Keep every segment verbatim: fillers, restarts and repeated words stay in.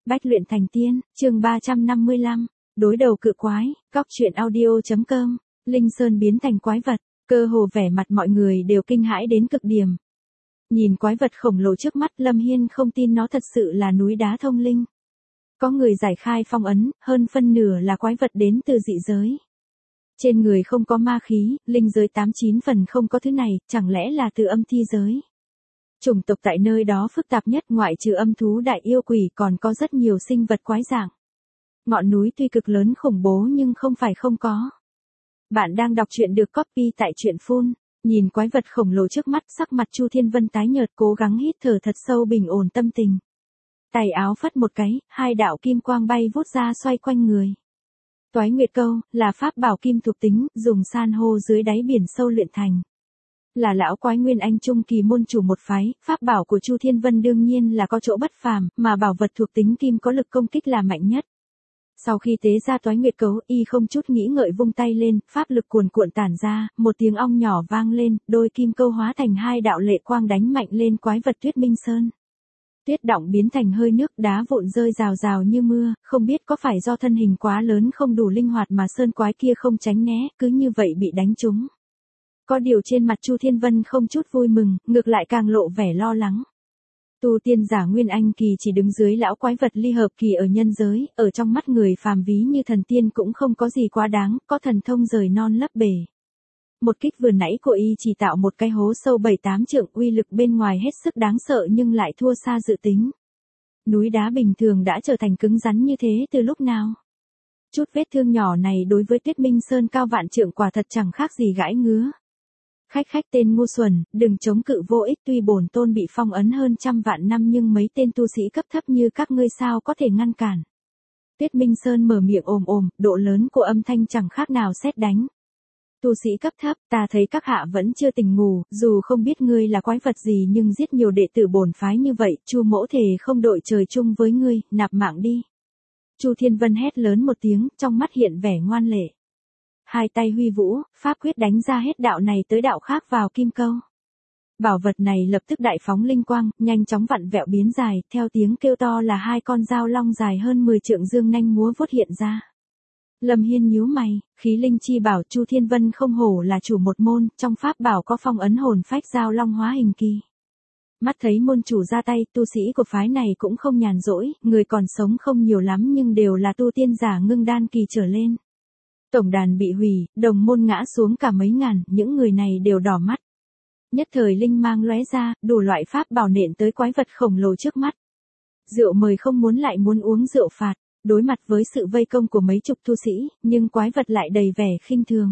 Bách luyện thành tiên, chương ba trăm năm mươi lăm, đối đầu cự quái, cóc truyện audio.com, Linh Sơn biến thành quái vật, cơ hồ vẻ mặt mọi người đều kinh hãi đến cực điểm. Nhìn quái vật khổng lồ trước mắt, Lâm Hiên không tin nó thật sự là núi đá thông linh. Có người giải khai phong ấn, hơn phân nửa là quái vật đến từ dị giới. Trên người không có ma khí, linh giới tám chín phần không có thứ này, chẳng lẽ là từ âm thi giới. Chủng tộc tại nơi đó phức tạp nhất, ngoại trừ âm thú đại yêu quỷ còn có rất nhiều sinh vật quái dạng. Ngọn núi tuy cực lớn khủng bố nhưng không phải không có. Bạn đang đọc truyện được copy tại truyện phun. Nhìn quái vật khổng lồ trước mắt, sắc mặt Chu Thiên Vân tái nhợt, cố gắng hít thở thật sâu bình ổn tâm tình. Tay áo phất một cái, hai đạo kim quang bay vút ra xoay quanh người. Toái Nguyệt Câu là pháp bảo kim thuộc tính, dùng san hô dưới đáy biển sâu luyện thành. Là lão quái nguyên anh trung kỳ môn chủ một phái, pháp bảo của Chu Thiên Vân đương nhiên là có chỗ bất phàm, mà bảo vật thuộc tính kim có lực công kích là mạnh nhất. Sau khi tế ra Toái Nguyệt Cấu, y không chút nghĩ ngợi vung tay lên, pháp lực cuồn cuộn tản ra, một tiếng ong nhỏ vang lên, đôi kim câu hóa thành hai đạo lệ quang đánh mạnh lên quái vật Tuyết Minh Sơn. Tuyết động biến thành hơi nước, đá vụn rơi rào rào như mưa, không biết có phải do thân hình quá lớn không đủ linh hoạt mà sơn quái kia không tránh né, cứ như vậy bị đánh trúng. Có điều trên mặt Chu Thiên Vân không chút vui mừng, ngược lại càng lộ vẻ lo lắng. Tu tiên giả Nguyên Anh kỳ chỉ đứng dưới lão quái vật ly hợp kỳ ở nhân giới, ở trong mắt người phàm ví như thần tiên cũng không có gì quá đáng, có thần thông rời non lấp bể. Một kích vừa nãy của y chỉ tạo một cái hố sâu bảy tám trượng, uy lực bên ngoài hết sức đáng sợ nhưng lại thua xa dự tính. Núi đá bình thường đã trở thành cứng rắn như thế từ lúc nào? Chút vết thương nhỏ này đối với Tuyết Minh Sơn cao vạn trượng quả thật chẳng khác gì gãi ngứa. Khách khách tên ngu xuẩn, đừng chống cự vô ích, tuy bổn tôn bị phong ấn hơn trăm vạn năm nhưng mấy tên tu sĩ cấp thấp như các ngươi sao có thể ngăn cản. Tuyết Minh Sơn mở miệng ồm ồm, độ lớn của âm thanh chẳng khác nào sét đánh. Tu sĩ cấp thấp, ta thấy các hạ vẫn chưa tỉnh ngủ, dù không biết ngươi là quái vật gì nhưng giết nhiều đệ tử bổn phái như vậy, Chu mỗ thề không đội trời chung với ngươi, nạp mạng đi. Chu Thiên Vân hét lớn một tiếng, trong mắt hiện vẻ ngoan lệ. Hai tay huy vũ, pháp quyết đánh ra hết đạo này tới đạo khác vào kim câu. Bảo vật này lập tức đại phóng linh quang, nhanh chóng vặn vẹo biến dài, theo tiếng kêu to là hai con dao long dài hơn mười trượng dương nanh múa vuốt hiện ra. Lâm Hiên nhíu mày, khí linh chi bảo Chu Thiên Vân không hổ là chủ một môn, trong pháp bảo có phong ấn hồn phách dao long hóa hình kỳ. Mắt thấy môn chủ ra tay, tu sĩ của phái này cũng không nhàn rỗi, người còn sống không nhiều lắm nhưng đều là tu tiên giả ngưng đan kỳ trở lên. Tổng đàn bị hủy, đồng môn ngã xuống cả mấy ngàn, những người này đều đỏ mắt. Nhất thời linh mang lóe ra, đủ loại pháp bảo nện tới quái vật khổng lồ trước mắt. Rượu mời không muốn lại muốn uống rượu phạt, đối mặt với sự vây công của mấy chục tu sĩ, nhưng quái vật lại đầy vẻ khinh thường.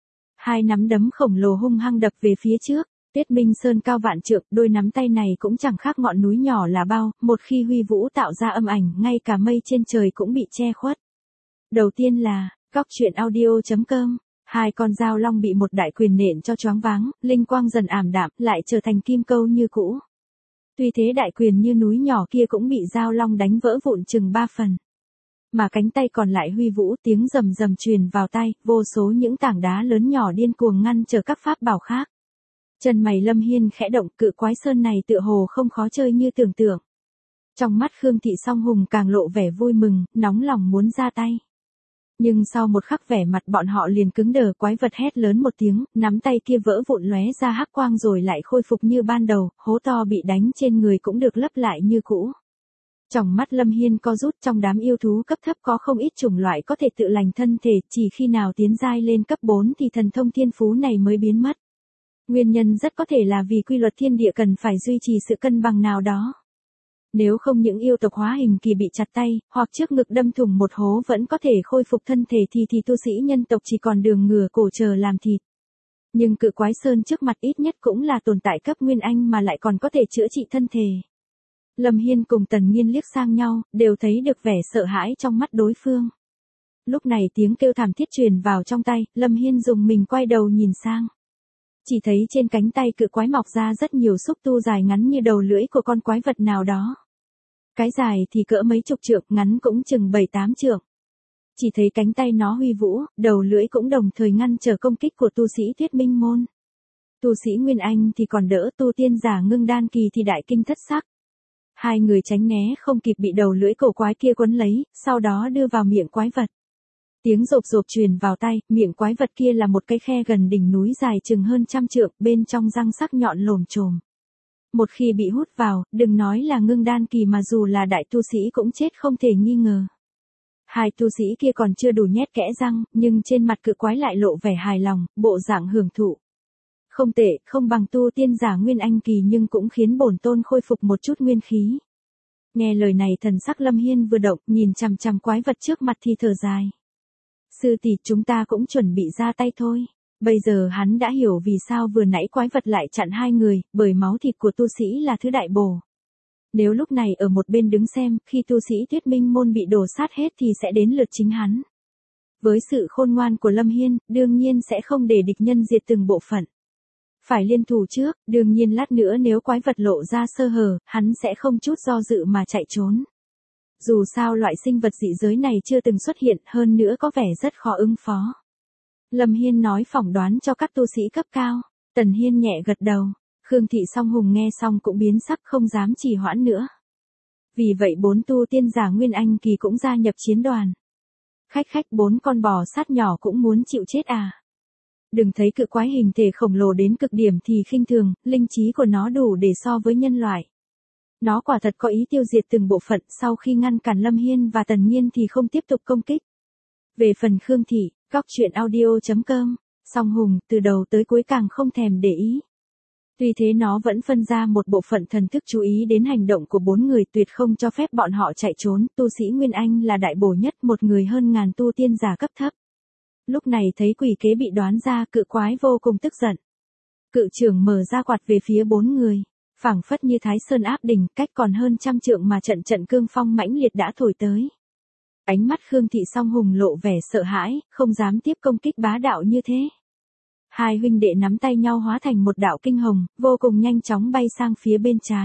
Hai nắm đấm khổng lồ hung hăng đập về phía trước, Tuyết Minh Sơn cao vạn trượng, đôi nắm tay này cũng chẳng khác ngọn núi nhỏ là bao, một khi huy vũ tạo ra âm ảnh, ngay cả mây trên trời cũng bị che khuất. Đầu tiên là cóc truyện audio.com, hai con dao long bị một đại quyền nện cho choáng váng, linh quang dần ảm đạm, lại trở thành kim câu như cũ. Tuy thế đại quyền như núi nhỏ kia cũng bị dao long đánh vỡ vụn chừng ba phần. Mà cánh tay còn lại huy vũ, tiếng rầm rầm truyền vào tai, vô số những tảng đá lớn nhỏ điên cuồng ngăn trở các pháp bảo khác. Chân mày Lâm Hiên khẽ động, cự quái sơn này tựa hồ không khó chơi như tưởng tượng. Trong mắt Khương Thị Song Hùng càng lộ vẻ vui mừng, nóng lòng muốn ra tay. Nhưng sau một khắc vẻ mặt bọn họ liền cứng đờ, quái vật hét lớn một tiếng, nắm tay kia vỡ vụn lóe ra hắc quang rồi lại khôi phục như ban đầu, hố to bị đánh trên người cũng được lấp lại như cũ. Trong mắt Lâm Hiên co rút, trong đám yêu thú cấp thấp có không ít chủng loại có thể tự lành thân thể, chỉ khi nào tiến giai lên cấp bốn thì thần thông thiên phú này mới biến mất. Nguyên nhân rất có thể là vì quy luật thiên địa cần phải duy trì sự cân bằng nào đó. Nếu không những yêu tộc hóa hình kỳ bị chặt tay, hoặc trước ngực đâm thủng một hố vẫn có thể khôi phục thân thể thì thì tu sĩ nhân tộc chỉ còn đường ngửa cổ chờ làm thịt. Nhưng cự quái sơn trước mặt ít nhất cũng là tồn tại cấp nguyên anh mà lại còn có thể chữa trị thân thể. Lâm Hiên cùng Tần Nghiên liếc sang nhau, đều thấy được vẻ sợ hãi trong mắt đối phương. Lúc này tiếng kêu thảm thiết truyền vào trong tay, Lâm Hiên dùng mình quay đầu nhìn sang. Chỉ thấy trên cánh tay cự quái mọc ra rất nhiều xúc tu dài ngắn như đầu lưỡi của con quái vật nào đó. Cái dài thì cỡ mấy chục trượng, ngắn cũng chừng bảy tám trượng. Chỉ thấy cánh tay nó huy vũ, đầu lưỡi cũng đồng thời ngăn trở công kích của tu sĩ Tuyết Minh môn. Tu sĩ Nguyên Anh thì còn đỡ, tu tiên giả ngưng đan kỳ thì đại kinh thất sắc. Hai người tránh né không kịp bị đầu lưỡi cổ quái kia quấn lấy, sau đó đưa vào miệng quái vật. Tiếng rộp rộp truyền vào tai, miệng quái vật kia là một cái khe gần đỉnh núi dài chừng hơn trăm trượng, bên trong răng sắc nhọn lồm chồm. Một khi bị hút vào, đừng nói là ngưng đan kỳ mà dù là đại tu sĩ cũng chết không thể nghi ngờ. Hai tu sĩ kia còn chưa đủ nhét kẽ răng, nhưng trên mặt cự quái lại lộ vẻ hài lòng, bộ dạng hưởng thụ. Không tệ, không bằng tu tiên giả nguyên anh kỳ nhưng cũng khiến bổn tôn khôi phục một chút nguyên khí. Nghe lời này thần sắc Lâm Hiên vừa động, nhìn chằm chằm quái vật trước mặt thì thở dài. Sư tỷ, chúng ta cũng chuẩn bị ra tay thôi. Bây giờ hắn đã hiểu vì sao vừa nãy quái vật lại chặn hai người, bởi máu thịt của tu sĩ là thứ đại bổ. Nếu lúc này ở một bên đứng xem, khi tu sĩ Tuyết Minh môn bị đổ sát hết thì sẽ đến lượt chính hắn. Với sự khôn ngoan của Lâm Hiên, đương nhiên sẽ không để địch nhân diệt từng bộ phận. Phải liên thủ trước, đương nhiên lát nữa nếu quái vật lộ ra sơ hở, hắn sẽ không chút do dự mà chạy trốn. Dù sao loại sinh vật dị giới này chưa từng xuất hiện, hơn nữa có vẻ rất khó ứng phó. Lâm Hiên nói phỏng đoán cho các tu sĩ cấp cao. Tần Hiên nhẹ gật đầu. Khương Thị Song Hùng nghe xong cũng biến sắc không dám trì hoãn nữa. Vì vậy bốn tu tiên giả Nguyên Anh kỳ cũng gia nhập chiến đoàn. Khách khách bốn con bò sát nhỏ cũng muốn chịu chết à. Đừng thấy cự quái hình thể khổng lồ đến cực điểm thì khinh thường, linh trí của nó đủ để so với nhân loại. Nó quả thật có ý tiêu diệt từng bộ phận, sau khi ngăn cản Lâm Hiên và Tần Nhiên thì không tiếp tục công kích. Về phần Khương Thị, góc truyện audio chấm com, Song Hùng từ đầu tới cuối càng không thèm để ý. Tuy thế nó vẫn phân ra một bộ phận thần thức chú ý đến hành động của bốn người, tuyệt không cho phép bọn họ chạy trốn. Tu sĩ Nguyên Anh là đại bổ nhất, một người hơn ngàn tu tiên giả cấp thấp. Lúc này thấy quỷ kế bị đoán ra, cự quái vô cùng tức giận. Cự trưởng mở ra quạt về phía bốn người, phảng phất như Thái Sơn áp đỉnh, cách còn hơn trăm trượng mà trận trận cương phong mãnh liệt đã thổi tới. Ánh mắt Khương Thị Song Hùng lộ vẻ sợ hãi, không dám tiếp công kích bá đạo như thế. Hai huynh đệ nắm tay nhau hóa thành một đạo kinh hồng, vô cùng nhanh chóng bay sang phía bên trái.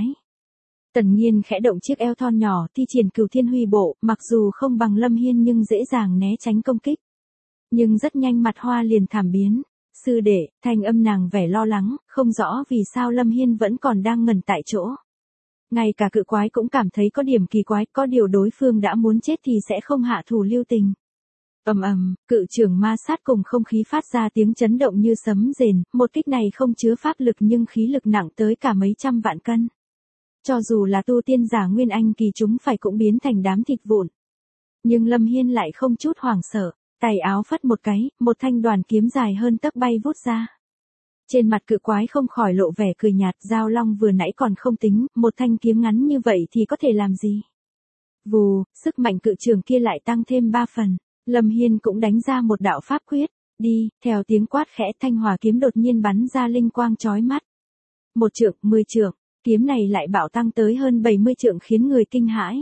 Tần Nhiên khẽ động chiếc eo thon nhỏ, thi triển Cửu Thiên Huy Bộ, mặc dù không bằng Lâm Hiên nhưng dễ dàng né tránh công kích. Nhưng rất nhanh mặt hoa liền thảm biến. Sư đệ, thanh âm nàng vẻ lo lắng, không rõ vì sao Lâm Hiên vẫn còn đang ngẩn tại chỗ. Ngay cả cự quái cũng cảm thấy có điểm kỳ quái, có điều đối phương đã muốn chết thì sẽ không hạ thủ lưu tình. Ầm ầm, cự trưởng ma sát cùng không khí phát ra tiếng chấn động như sấm rền, một kích này không chứa pháp lực nhưng khí lực nặng tới cả mấy trăm vạn cân. Cho dù là tu tiên giả Nguyên Anh kỳ chúng phải cũng biến thành đám thịt vụn. Nhưng Lâm Hiên lại không chút hoảng sợ, tay áo phất một cái, một thanh đoàn kiếm dài hơn tấc bay vút ra. Trên mặt cự quái không khỏi lộ vẻ cười nhạt, Giao Long vừa nãy còn không tính, một thanh kiếm ngắn như vậy thì có thể làm gì. Vù, sức mạnh cự trường kia lại tăng thêm ba phần. Lâm Hiên cũng đánh ra một đạo pháp quyết, đi, theo tiếng quát khẽ thanh hỏa kiếm đột nhiên bắn ra linh quang chói mắt. Một trượng, mười trượng, kiếm này lại bạo tăng tới hơn bảy mươi trượng khiến người kinh hãi.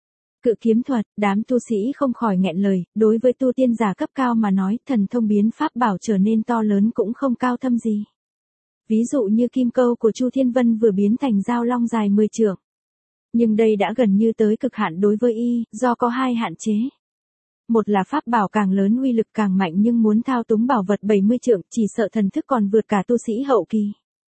Cự kiếm thuật, đám tu sĩ không khỏi nghẹn lời, đối với tu tiên giả cấp cao mà nói, thần thông biến pháp bảo trở nên to lớn cũng không cao thâm gì. Ví dụ như kim câu của Chu Thiên Vân vừa biến thành Giao Long dài mười trượng. Nhưng đây đã gần như tới cực hạn đối với y, do có hai hạn chế. Một là pháp bảo càng lớn uy lực càng mạnh nhưng muốn thao túng bảo vật bảy mươi trượng chỉ sợ thần thức còn vượt cả tu sĩ hậu kỳ.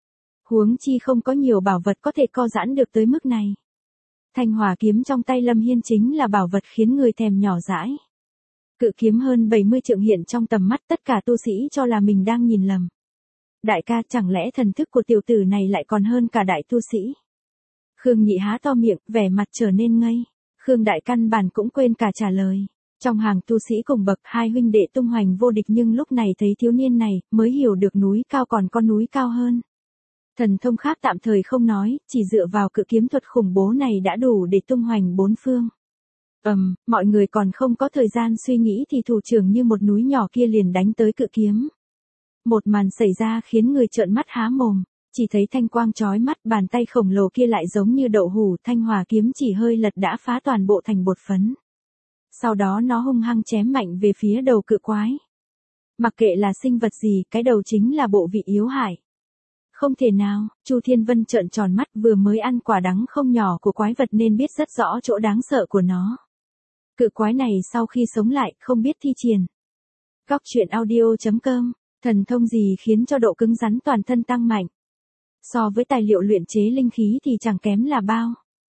Huống chi không có nhiều bảo vật có thể co giãn được tới mức này. Thanh hỏa kiếm trong tay Lâm Hiên chính là bảo vật khiến người thèm nhỏ dãi. Cự kiếm hơn bảy mươi trượng hiện trong tầm mắt, tất cả tu sĩ cho là mình đang nhìn lầm. Đại ca, chẳng lẽ thần thức của tiểu tử này lại còn hơn cả đại tu sĩ? Khương Nhị há to miệng, vẻ mặt trở nên ngây. Khương Đại căn bản cũng quên cả trả lời. Trong hàng tu sĩ cùng bậc, hai huynh đệ tung hoành vô địch nhưng lúc này thấy thiếu niên này, mới hiểu được núi cao còn có núi cao hơn. Thần thông khác tạm thời không nói, chỉ dựa vào cự kiếm thuật khủng bố này đã đủ để tung hoành bốn phương. Ầm, um, mọi người còn không có thời gian suy nghĩ thì thủ trưởng như một núi nhỏ kia liền đánh tới cự kiếm. Một màn xảy ra khiến người trợn mắt há mồm, chỉ thấy thanh quang chói mắt, bàn tay khổng lồ kia lại giống như đậu hũ, thanh hỏa kiếm chỉ hơi lật đã phá toàn bộ thành bột phấn. Sau đó nó hung hăng chém mạnh về phía đầu cự quái. Mặc kệ là sinh vật gì, cái đầu chính là bộ vị yếu hại. Không thể nào, Chu Thiên Vân trợn tròn mắt, vừa mới ăn quả đắng không nhỏ của quái vật nên biết rất rõ chỗ đáng sợ của nó. Cự quái này sau khi sống lại, không biết thi triển. Góc truyện audio chấm com, thần thông gì khiến cho độ cứng rắn toàn thân tăng mạnh. So với tài liệu luyện chế linh khí thì chẳng kém là bao.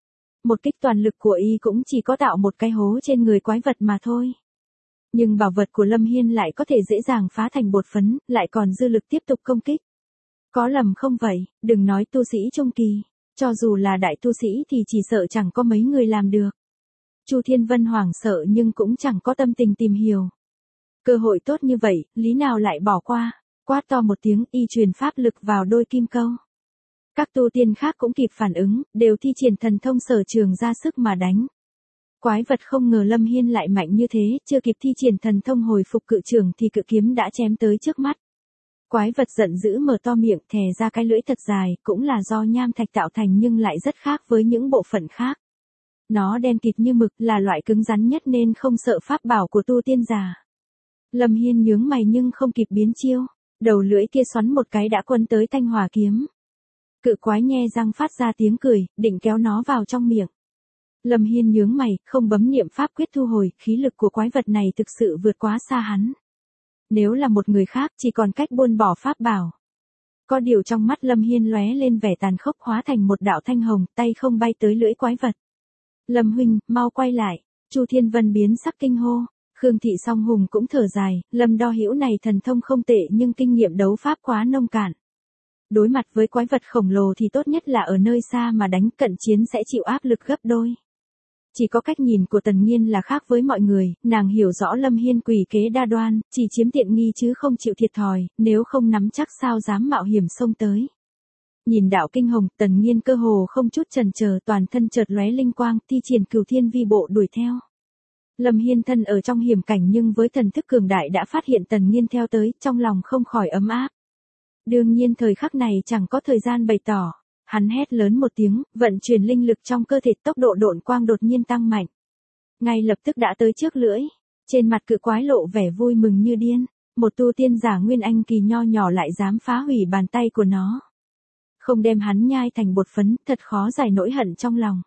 Một kích toàn lực của y cũng chỉ có tạo một cái hố trên người quái vật mà thôi. Nhưng bảo vật của Lâm Hiên lại có thể dễ dàng phá thành bột phấn, lại còn dư lực tiếp tục công kích. Có lầm không vậy, đừng nói tu sĩ trung kỳ, cho dù là đại tu sĩ thì chỉ sợ chẳng có mấy người làm được. Chu Thiên Vân hoảng sợ nhưng cũng chẳng có tâm tình tìm hiểu. Cơ hội tốt như vậy, lý nào lại bỏ qua, quát to một tiếng y truyền pháp lực vào đôi kim câu. Các tu tiên khác cũng kịp phản ứng, đều thi triển thần thông sở trường ra sức mà đánh. Quái vật không ngờ Lâm Hiên lại mạnh như thế, chưa kịp thi triển thần thông hồi phục cự trường thì cự kiếm đã chém tới trước mắt. Quái vật giận dữ mở to miệng thè ra cái lưỡi thật dài, cũng là do nham thạch tạo thành nhưng lại rất khác với những bộ phận khác. Nó đen kịt như mực, là loại cứng rắn nhất nên không sợ pháp bảo của tu tiên giả. Lâm Hiên nhướng mày nhưng không kịp biến chiêu, đầu lưỡi kia xoắn một cái đã quấn tới thanh hỏa kiếm. Cự quái nhe răng phát ra tiếng cười, định kéo nó vào trong miệng. Lâm Hiên nhướng mày, không bấm niệm pháp quyết thu hồi, khí lực của quái vật này thực sự vượt quá xa hắn. Nếu là một người khác chỉ còn cách buông bỏ pháp bảo. Có điều trong mắt Lâm Hiên lóe lên vẻ tàn khốc, hóa thành một đạo thanh hồng, tay không bay tới lưỡi quái vật. Lâm huynh, mau quay lại. Chu Thiên Vân biến sắc kinh hô. Khương Thị Song Hùng cũng thở dài, Lâm Đo Hữu này thần thông không tệ nhưng kinh nghiệm đấu pháp quá nông cạn. Đối mặt với quái vật khổng lồ thì tốt nhất là ở nơi xa mà đánh, cận chiến sẽ chịu áp lực gấp đôi. Chỉ có cách nhìn của Tần Nghiên là khác với mọi người, nàng hiểu rõ Lâm Hiên quỷ kế đa đoan, chỉ chiếm tiện nghi chứ không chịu thiệt thòi, nếu không nắm chắc sao dám mạo hiểm xông tới. Nhìn đạo kinh hồng, Tần Nghiên cơ hồ không chút chần chờ, toàn thân chợt lóe linh quang, thi triển Cửu Thiên Vi Bộ đuổi theo. Lâm Hiên thân ở trong hiểm cảnh nhưng với thần thức cường đại đã phát hiện Tần Nghiên theo tới, trong lòng không khỏi ấm áp. Đương nhiên thời khắc này chẳng có thời gian bày tỏ. Hắn hét lớn một tiếng, vận chuyển linh lực trong cơ thể, tốc độ độn quang đột nhiên tăng mạnh. Ngay lập tức đã tới trước lưỡi. Trên mặt cự quái lộ vẻ vui mừng như điên. Một tu tiên giả nguyên anh kỳ nho nhỏ lại dám phá hủy bàn tay của nó. Không đem hắn nhai thành bột phấn, thật khó giải nỗi hận trong lòng.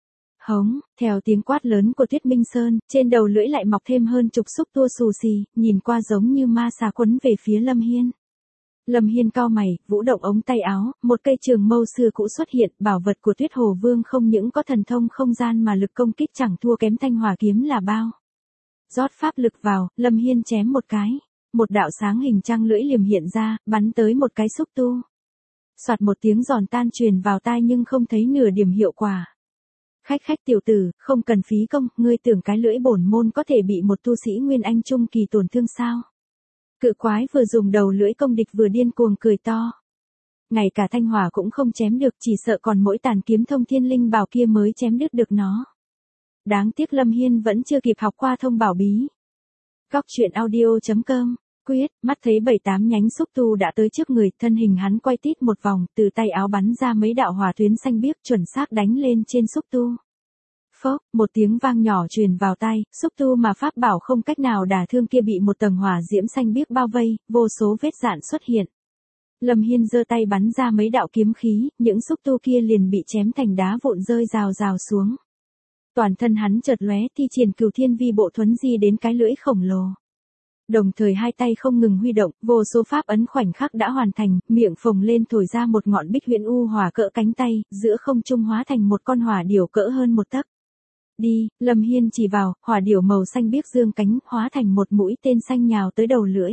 Hống, theo tiếng quát lớn của Tuyết Minh Sơn, trên đầu lưỡi lại mọc thêm hơn chục xúc tua xù xì, nhìn qua giống như ma xà quấn về phía Lâm Hiên. Lâm Hiên cau mày, vũ động ống tay áo, một cây trường mâu xưa cũ xuất hiện, bảo vật của Tuyết Hồ Vương không những có thần thông không gian mà lực công kích chẳng thua kém thanh hỏa kiếm là bao. Rót pháp lực vào, Lâm Hiên chém một cái, một đạo sáng hình trăng lưỡi liềm hiện ra, bắn tới một cái xúc tu. Soạt một tiếng giòn tan truyền vào tai nhưng không thấy nửa điểm hiệu quả. Khách khách tiểu tử, không cần phí công, ngươi tưởng cái lưỡi bổn môn có thể bị một tu sĩ nguyên anh trung kỳ tổn thương sao? Cự quái vừa dùng đầu lưỡi công địch vừa điên cuồng cười to. Ngay cả thanh hỏa cũng không chém được, chỉ sợ còn mỗi tàn kiếm thông thiên linh bảo kia mới chém đứt được nó. Đáng tiếc Lâm Hiên vẫn chưa kịp học qua thông bảo bí. Góc truyện audio chấm com, quyết, mắt thấy bảy tám nhánh xúc tu đã tới trước người, thân hình hắn quay tít một vòng, từ tay áo bắn ra mấy đạo hỏa tuyến xanh biếc chuẩn xác đánh lên trên xúc tu. Phốc, một tiếng vang nhỏ truyền vào tai, xúc tu mà pháp bảo không cách nào đả thương kia bị một tầng hỏa diễm xanh biếc bao vây, vô số vết rạn xuất hiện. Lâm Hiên giơ tay bắn ra mấy đạo kiếm khí, những xúc tu kia liền bị chém thành đá vụn rơi rào rào xuống. Toàn thân hắn chợt lóe, thi triển Cửu Thiên Vi Bộ thuấn di đến cái lưỡi khổng lồ. Đồng thời hai tay không ngừng huy động, vô số pháp ấn khoảnh khắc đã hoàn thành, miệng phồng lên thổi ra một ngọn bích huyền u hỏa cỡ cánh tay, giữa không trung hóa thành một con hỏa điểu cỡ hơn một tấc. Đi, Lâm Hiên chỉ vào, hỏa điểu màu xanh biếc dương cánh, hóa thành một mũi tên xanh nhào tới đầu lưỡi.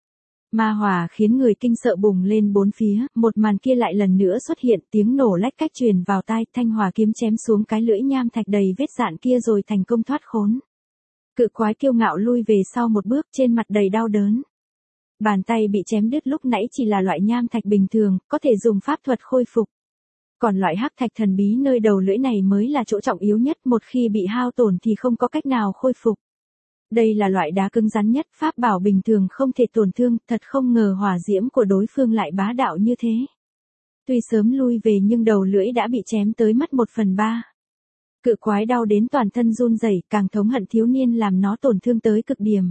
Ma hỏa khiến người kinh sợ bùng lên bốn phía, một màn kia lại lần nữa xuất hiện, tiếng nổ lách cách truyền vào tai, thanh hỏa kiếm chém xuống cái lưỡi nham thạch đầy vết rạn kia rồi thành công thoát khốn. Cự quái kiêu ngạo lui về sau một bước, trên mặt đầy đau đớn. Bàn tay bị chém đứt lúc nãy chỉ là loại nham thạch bình thường, có thể dùng pháp thuật khôi phục. Còn loại hắc thạch thần bí nơi đầu lưỡi này mới là chỗ trọng yếu nhất, một khi bị hao tổn thì không có cách nào khôi phục. Đây là loại đá cứng rắn nhất, pháp bảo bình thường không thể tổn thương, thật không ngờ hỏa diễm của đối phương lại bá đạo như thế. Tuy sớm lui về nhưng đầu lưỡi đã bị chém tới mất một phần ba. Cự quái đau đến toàn thân run rẩy, càng thống hận thiếu niên làm nó tổn thương tới cực điểm.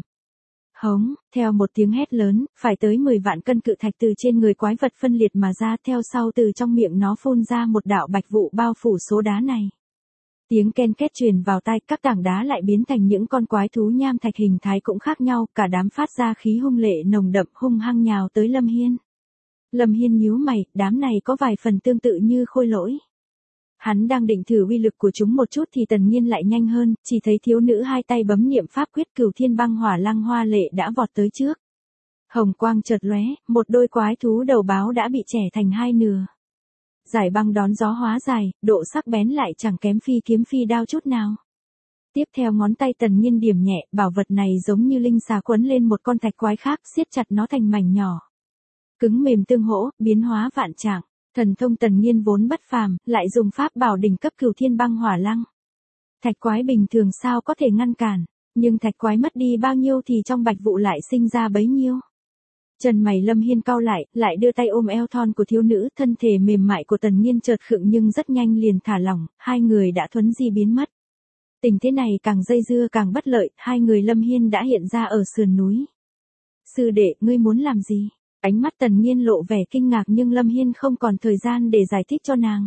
Hống, theo một tiếng hét lớn, phải tới mười vạn cân cự thạch từ trên người quái vật phân liệt mà ra, theo sau từ trong miệng nó phun ra một đạo bạch vụ bao phủ số đá này. Tiếng ken két truyền vào tai, các tảng đá lại biến thành những con quái thú nham thạch hình thái cũng khác nhau, cả đám phát ra khí hung lệ nồng đậm hung hăng nhào tới Lâm Hiên. Lâm Hiên nhíu mày, đám này có vài phần tương tự như khôi lỗi. Hắn đang định thử uy lực của chúng một chút thì Tần Nhiên lại nhanh hơn, chỉ thấy thiếu nữ hai tay bấm niệm pháp quyết Cửu Thiên Băng Hỏa Lăng Hoa Lệ đã vọt tới trước. Hồng quang chợt lóe, một đôi quái thú đầu báo đã bị chẻ thành hai nửa. Giải băng đón gió hóa dài, độ sắc bén lại chẳng kém phi kiếm phi đao chút nào. Tiếp theo ngón tay Tần Nhiên điểm nhẹ, bảo vật này giống như linh xà quấn lên một con thạch quái khác, siết chặt nó thành mảnh nhỏ. Cứng mềm tương hỗ, biến hóa vạn trạng. Thần thông Tần Nhiên vốn bất phàm, lại dùng pháp bảo đỉnh cấp Cửu Thiên Băng Hỏa Lăng. Thạch quái bình thường sao có thể ngăn cản, nhưng thạch quái mất đi bao nhiêu thì trong bạch vụ lại sinh ra bấy nhiêu. Chân mày Lâm Hiên cau lại, lại đưa tay ôm eo thon của thiếu nữ, thân thể mềm mại của Tần Nhiên chợt khựng nhưng rất nhanh liền thả lỏng, hai người đã thuấn di biến mất. Tình thế này càng dây dưa càng bất lợi, hai người Lâm Hiên đã hiện ra ở sườn núi. Sư đệ, ngươi muốn làm gì? Ánh mắt Tần Nhiên lộ vẻ kinh ngạc nhưng Lâm Hiên không còn thời gian để giải thích cho nàng.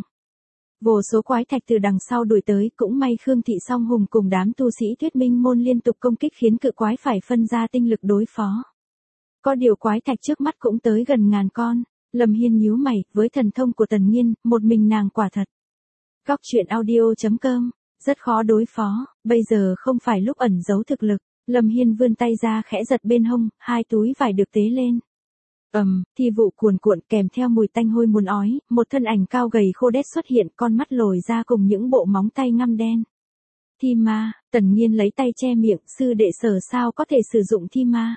Vô số quái thạch từ đằng sau đuổi tới, cũng may Khương Thị Song Hùng cùng đám tu sĩ Thuyết Minh môn liên tục công kích khiến cự quái phải phân ra tinh lực đối phó. Có điều quái thạch trước mắt cũng tới gần ngàn con, Lâm Hiên nhíu mày, với thần thông của Tần Nhiên, một mình nàng quả thật. Góc truyện audio chấm com, rất khó đối phó, bây giờ không phải lúc ẩn giấu thực lực. Lâm Hiên vươn tay ra khẽ giật bên hông, hai túi vải được tế lên. Ầm, um, thi vụ cuồn cuộn kèm theo mùi tanh hôi muốn ói, một thân ảnh cao gầy khô đét xuất hiện, con mắt lồi ra cùng những bộ móng tay ngăm đen. Thi ma, Tần Nhiên lấy tay che miệng, sư đệ sở sao có thể sử dụng thi ma.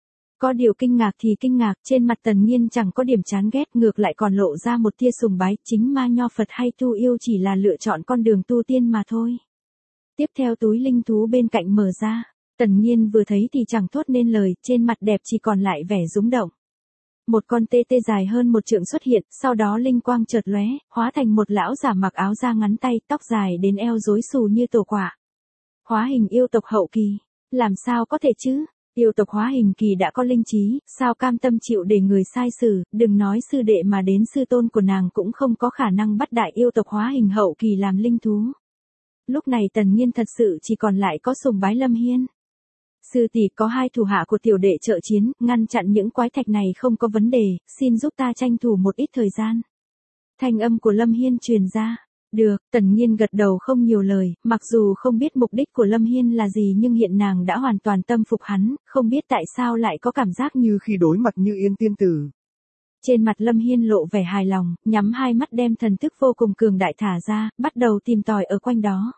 Có điều kinh ngạc thì kinh ngạc, trên mặt Tần Nhiên chẳng có điểm chán ghét, ngược lại còn lộ ra một tia sùng bái, chính ma nho Phật hay tu yêu chỉ là lựa chọn con đường tu tiên mà thôi. Tiếp theo túi linh thú bên cạnh mở ra, Tần Nhiên vừa thấy thì chẳng thốt nên lời, trên mặt đẹp chỉ còn lại vẻ rúng động. Một con tê tê dài hơn một trượng xuất hiện, sau đó linh quang chợt lóe, hóa thành một lão giả mặc áo da ngắn tay, tóc dài đến eo rối xù như tổ quả. Hóa hình yêu tộc hậu kỳ, làm sao có thể chứ? Yêu tộc hóa hình kỳ đã có linh trí, sao cam tâm chịu để người sai xử, đừng nói sư đệ mà đến sư tôn của nàng cũng không có khả năng bắt đại yêu tộc hóa hình hậu kỳ làm linh thú. Lúc này Tần Nhiên thật sự chỉ còn lại có sùng bái Lâm Hiên. Sư tỷ, có hai thủ hạ của tiểu đệ trợ chiến, ngăn chặn những quái thạch này không có vấn đề, xin giúp ta tranh thủ một ít thời gian. Thanh âm của Lâm Hiên truyền ra. Được, Tần Nhiên gật đầu không nhiều lời, mặc dù không biết mục đích của Lâm Hiên là gì nhưng hiện nàng đã hoàn toàn tâm phục hắn, không biết tại sao lại có cảm giác như khi đối mặt như Yên tiên tử. Trên mặt Lâm Hiên lộ vẻ hài lòng, nhắm hai mắt đem thần thức vô cùng cường đại thả ra, bắt đầu tìm tòi ở quanh đó.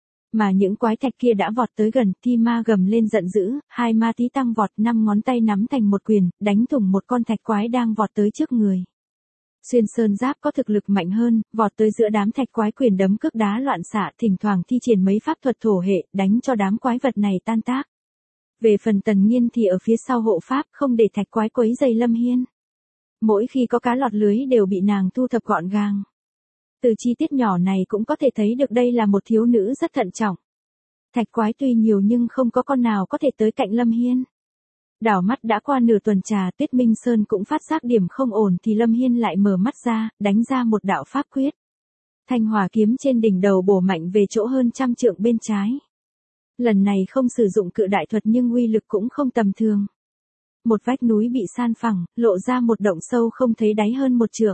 Mà những quái thạch kia đã vọt tới gần, thi ma gầm lên giận dữ, hai ma tí tăng vọt, năm ngón tay nắm thành một quyền, đánh thủng một con thạch quái đang vọt tới trước người. Xuyên Sơn Giáp có thực lực mạnh hơn, vọt tới giữa đám thạch quái quyền đấm cước đá loạn xạ, thỉnh thoảng thi triển mấy pháp thuật thổ hệ, đánh cho đám quái vật này tan tác. Về phần Tần Nhiên thì ở phía sau hộ pháp, không để thạch quái quấy dày Lâm Hiên. Mỗi khi có cá lọt lưới đều bị nàng thu thập gọn gàng. Từ chi tiết nhỏ này cũng có thể thấy được đây là một thiếu nữ rất thận trọng. Thạch quái tuy nhiều nhưng không có con nào có thể tới cạnh Lâm Hiên. Đảo mắt đã qua nửa tuần trà, Tuyết Minh Sơn cũng phát giác điểm không ổn thì Lâm Hiên lại mở mắt ra, đánh ra một đạo pháp quyết. Thanh hỏa kiếm trên đỉnh đầu bổ mạnh về chỗ hơn trăm trượng bên trái. Lần này không sử dụng cự đại thuật nhưng uy lực cũng không tầm thường. Một vách núi bị san phẳng, lộ ra một động sâu không thấy đáy hơn một trượng.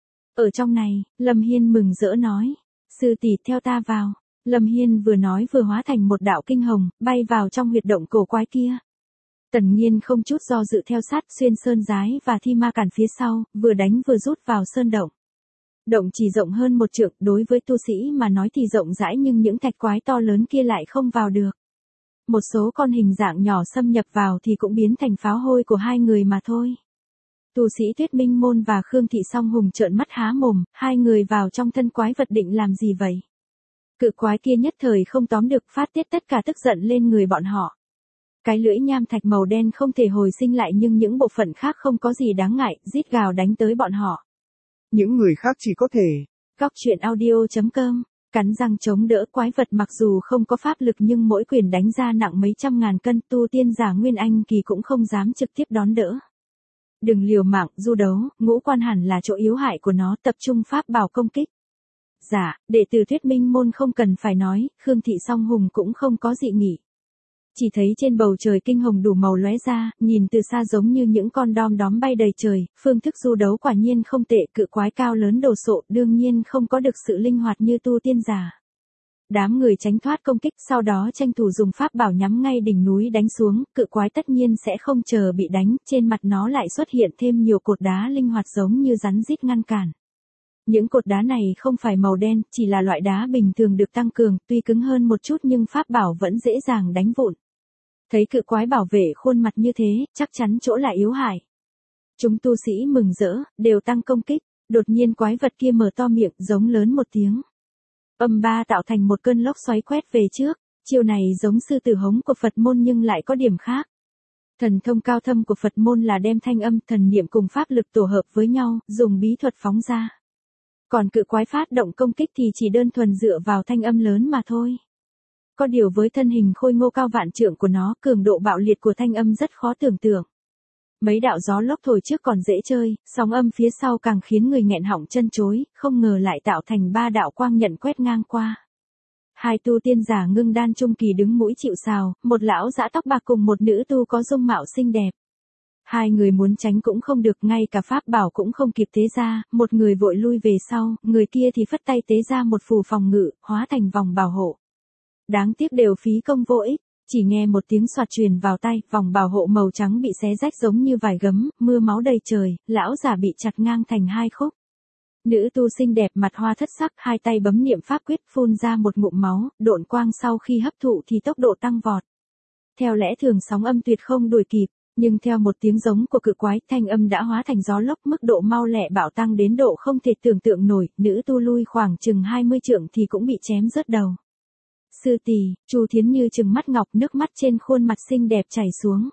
Ở trong này, Lâm Hiên mừng rỡ nói, sư tỷ theo ta vào. Lâm Hiên vừa nói vừa hóa thành một đạo kinh hồng, bay vào trong huyệt động cổ quái kia. Tần Nhiên không chút do dự theo sát, Xuyên Sơn Giái và Thi Ma cản phía sau, vừa đánh vừa rút vào sơn động. Động chỉ rộng hơn một trượng, đối với tu sĩ mà nói thì rộng rãi nhưng những thạch quái to lớn kia lại không vào được. Một số con hình dạng nhỏ xâm nhập vào thì cũng biến thành pháo hôi của hai người mà thôi. Tu sĩ Tuyết Minh Môn và Khương Thị Song Hùng trợn mắt há mồm, hai người vào trong thân quái vật định làm gì vậy? Cự quái kia nhất thời không tóm được, phát tiết tất cả tức giận lên người bọn họ. Cái lưỡi nham thạch màu đen không thể hồi sinh lại nhưng những bộ phận khác không có gì đáng ngại, rít gào đánh tới bọn họ. Những người khác chỉ có thể. Góc truyện audio chấm com, cắn răng chống đỡ quái vật mặc dù không có pháp lực nhưng mỗi quyền đánh ra nặng mấy trăm ngàn cân, tu tiên giả Nguyên Anh kỳ cũng không dám trực tiếp đón đỡ. Đừng liều mạng, du đấu, ngũ quan hẳn là chỗ yếu hại của nó, tập trung pháp bảo công kích. Dạ, đệ tử Thuyết Minh Môn không cần phải nói, Khương Thị Song Hùng cũng không có dị nghị. Chỉ thấy trên bầu trời kinh hồng đủ màu lóe ra, nhìn từ xa giống như những con đom đóm bay đầy trời, phương thức du đấu quả nhiên không tệ, cự quái cao lớn đồ sộ, đương nhiên không có được sự linh hoạt như tu tiên giả. Đám người tránh thoát công kích, sau đó tranh thủ dùng pháp bảo nhắm ngay đỉnh núi đánh xuống, cự quái tất nhiên sẽ không chờ bị đánh, trên mặt nó lại xuất hiện thêm nhiều cột đá linh hoạt giống như rắn rít ngăn cản. Những cột đá này không phải màu đen, chỉ là loại đá bình thường được tăng cường, tuy cứng hơn một chút nhưng pháp bảo vẫn dễ dàng đánh vụn. Thấy cự quái bảo vệ khuôn mặt như thế, chắc chắn chỗ lại yếu hại. Chúng tu sĩ mừng rỡ, đều tăng công kích, đột nhiên quái vật kia mở to miệng, giống lớn một tiếng. Âm ba tạo thành một cơn lốc xoáy quét về trước, chiêu này giống sư tử hống của Phật môn nhưng lại có điểm khác. Thần thông cao thâm của Phật môn là đem thanh âm thần niệm cùng pháp lực tổ hợp với nhau, dùng bí thuật phóng ra. Còn cự quái phát động công kích thì chỉ đơn thuần dựa vào thanh âm lớn mà thôi. Có điều với thân hình khôi ngô cao vạn trượng của nó, cường độ bạo liệt của thanh âm rất khó tưởng tượng. Mấy đạo gió lốc thổi trước còn dễ chơi, sóng âm phía sau càng khiến người nghẹn họng chân chối, không ngờ lại tạo thành ba đạo quang nhận quét ngang qua. Hai tu tiên giả ngưng đan trung kỳ đứng mũi chịu sào, một lão dã tóc bạc cùng một nữ tu có dung mạo xinh đẹp. Hai người muốn tránh cũng không được, ngay cả pháp bảo cũng không kịp tế ra, một người vội lui về sau, người kia thì phất tay tế ra một phù phòng ngự, hóa thành vòng bảo hộ. Đáng tiếc đều phí công vô ích, chỉ nghe một tiếng xoạt truyền vào tay, vòng bảo hộ màu trắng bị xé rách giống như vải gấm, mưa máu đầy trời, lão giả bị chặt ngang thành hai khúc. Nữ tu xinh đẹp mặt hoa thất sắc, hai tay bấm niệm pháp quyết phun ra một ngụm máu, độn quang sau khi hấp thụ thì tốc độ tăng vọt. Theo lẽ thường sóng âm tuyệt không đuổi kịp, nhưng theo một tiếng giống của cự quái, thanh âm đã hóa thành gió lốc, mức độ mau lẹ bạo tăng đến độ không thể tưởng tượng nổi, nữ tu lui khoảng chừng hai mươi trượng thì cũng bị chém rớt đầu. Sư tỷ, Chu Thiến Như trừng mắt ngọc, nước mắt trên khuôn mặt xinh đẹp chảy xuống.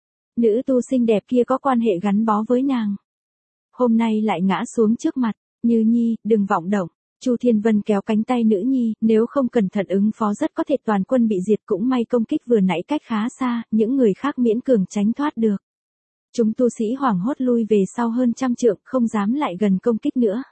Nữ tu xinh đẹp kia có quan hệ gắn bó với nàng. Hôm nay lại ngã xuống trước mặt, Như Nhi, đừng vọng động. Chu Thiên Vân kéo cánh tay nữ nhi, nếu không cẩn thận ứng phó rất có thể toàn quân bị diệt, cũng may công kích vừa nãy cách khá xa, những người khác miễn cường tránh thoát được. Chúng tu sĩ hoảng hốt lui về sau hơn trăm trượng, không dám lại gần công kích nữa.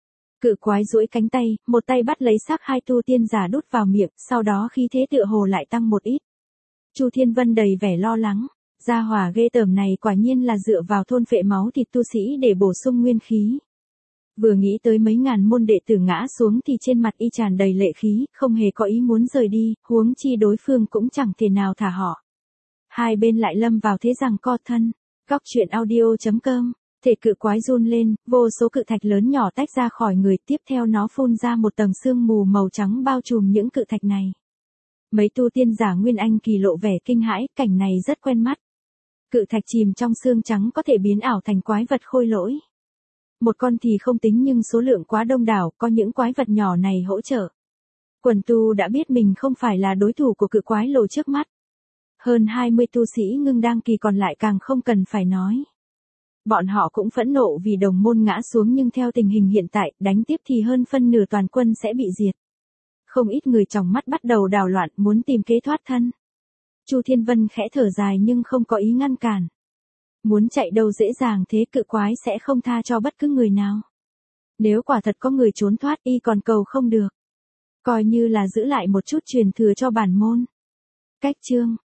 Cự quái duỗi cánh tay, một tay bắt lấy xác hai tu tiên giả đút vào miệng, sau đó khí thế tựa hồ lại tăng một ít. Chu Thiên Vân đầy vẻ lo lắng, gia hỏa ghê tởm này quả nhiên là dựa vào thôn phệ máu thịt tu sĩ để bổ sung nguyên khí. Vừa nghĩ tới mấy ngàn môn đệ tử ngã xuống thì trên mặt y tràn đầy lệ khí, không hề có ý muốn rời đi, huống chi đối phương cũng chẳng thể nào thả họ. Hai bên lại lâm vào thế giằng co thân. Góc truyện audio chấm com. Thể cự quái run lên, vô số cự thạch lớn nhỏ tách ra khỏi người, tiếp theo nó phun ra một tầng sương mù màu trắng bao trùm những cự thạch này. Mấy tu tiên giả Nguyên Anh kỳ lộ vẻ kinh hãi, cảnh này rất quen mắt. Cự thạch chìm trong sương trắng có thể biến ảo thành quái vật khôi lỗi. Một con thì không tính nhưng số lượng quá đông đảo, có những quái vật nhỏ này hỗ trợ. Quần tu đã biết mình không phải là đối thủ của cự quái lộ trước mắt. Hơn hai mươi tu sĩ ngưng đan kỳ còn lại càng không cần phải nói. Bọn họ cũng phẫn nộ vì đồng môn ngã xuống, nhưng theo tình hình hiện tại, đánh tiếp thì hơn phân nửa toàn quân sẽ bị diệt. Không ít người trong mắt bắt đầu đảo loạn, muốn tìm kế thoát thân. Chu Thiên Vân khẽ thở dài nhưng không có ý ngăn cản. Muốn chạy đâu dễ dàng thế, cự quái sẽ không tha cho bất cứ người nào. Nếu quả thật có người trốn thoát, y còn cầu không được. Coi như là giữ lại một chút truyền thừa cho bản môn. Cách chương